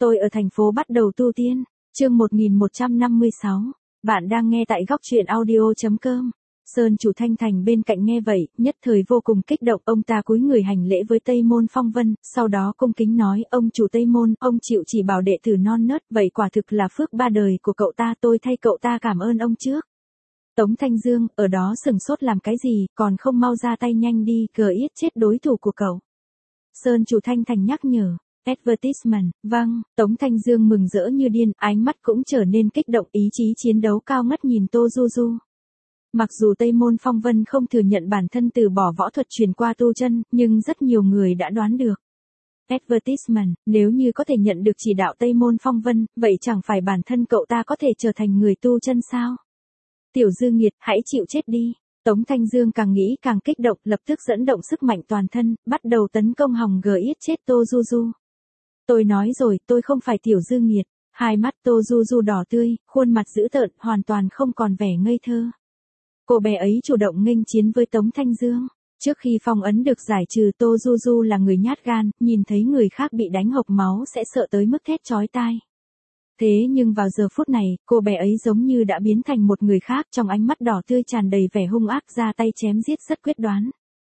Tôi ở thành phố bắt đầu tu tiên. Chương 1156. Bạn đang nghe tại góc truyện audio.com. Sơn chủ Thanh Thành bên cạnh nghe vậy, nhất thời vô cùng kích động, ông ta cúi người hành lễ với Tây Môn Phong Vân, sau đó cung kính nói: "Ông chủ Tây Môn, ông chịu chỉ bảo đệ tử non nớt, vậy quả thực là phước ba đời của cậu ta, tôi thay cậu ta cảm ơn ông trước." Tống Thanh Dương ở đó sừng sốt làm cái gì, còn không mau ra tay nhanh đi, cờ yết chết đối thủ của cậu. Sơn chủ Thanh Thành nhắc nhở. Advertisement, vâng, Tống Thanh Dương mừng rỡ như điên, ánh mắt cũng trở nên kích động, ý chí chiến đấu cao ngất nhìn Tô Du Du. Mặc dù Tây Môn Phong Vân không thừa nhận bản thân từ bỏ võ thuật truyền qua tu chân, nhưng rất nhiều người đã đoán được. Advertisement, nếu như có thể nhận được chỉ đạo Tây Môn Phong Vân, vậy chẳng phải bản thân cậu ta có thể trở thành người tu chân sao? Tiểu dư nghiệt, hãy chịu chết đi. Tống Thanh Dương càng nghĩ càng kích động, lập tức dẫn động sức mạnh toàn thân, bắt đầu tấn công hòng gờ yết chết Tô Du Du. Tôi nói rồi, tôi không phải tiểu dư nghiệt. Hai mắt Tô Du Du đỏ tươi, khuôn mặt dữ tợn, hoàn toàn không còn vẻ ngây thơ. Cô bé ấy chủ động nghênh chiến với Tống Thanh Dương. Trước khi phong ấn được giải trừ, Tô Du Du là người nhát gan, nhìn thấy người khác bị đánh hộc máu sẽ sợ tới mức thét chói tai. Thế nhưng vào giờ phút này, cô bé ấy giống như đã biến thành một người khác, trong ánh mắt đỏ tươi tràn đầy vẻ hung ác, ra tay chém giết rất quyết đoán.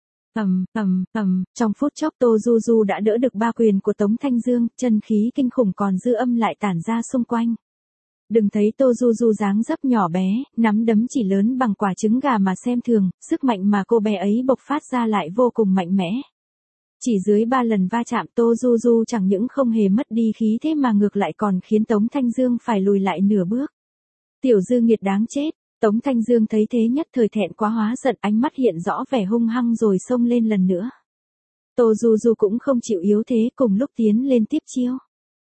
Trong phút chốc Tô Du Du đã đỡ được ba quyền của Tống Thanh Dương, chân khí kinh khủng còn dư âm lại tản ra xung quanh. Đừng thấy Tô Du Du dáng dấp nhỏ bé, nắm đấm chỉ lớn bằng quả trứng gà mà xem thường, sức mạnh mà cô bé ấy bộc phát ra lại vô cùng mạnh mẽ. Chỉ dưới 3 lần va chạm, Tô Du Du chẳng những không hề mất đi khí thế mà ngược lại còn khiến Tống Thanh Dương phải lùi lại nửa bước. Tiểu dư nghiệt đáng chết. Tống Thanh Dương thấy thế nhất thời thẹn quá hóa giận, ánh mắt hiện rõ vẻ hung hăng rồi xông lên lần nữa. Tô Du Du cũng không chịu yếu thế, cùng lúc tiến lên tiếp chiêu.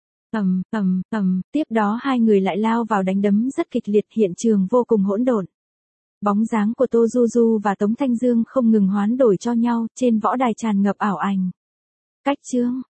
Tiếp đó hai người lại lao vào đánh đấm rất kịch liệt, hiện trường vô cùng hỗn độn. Bóng dáng của Tô Du Du và Tống Thanh Dương không ngừng hoán đổi cho nhau, trên võ đài tràn ngập ảo ảnh. Cách chương,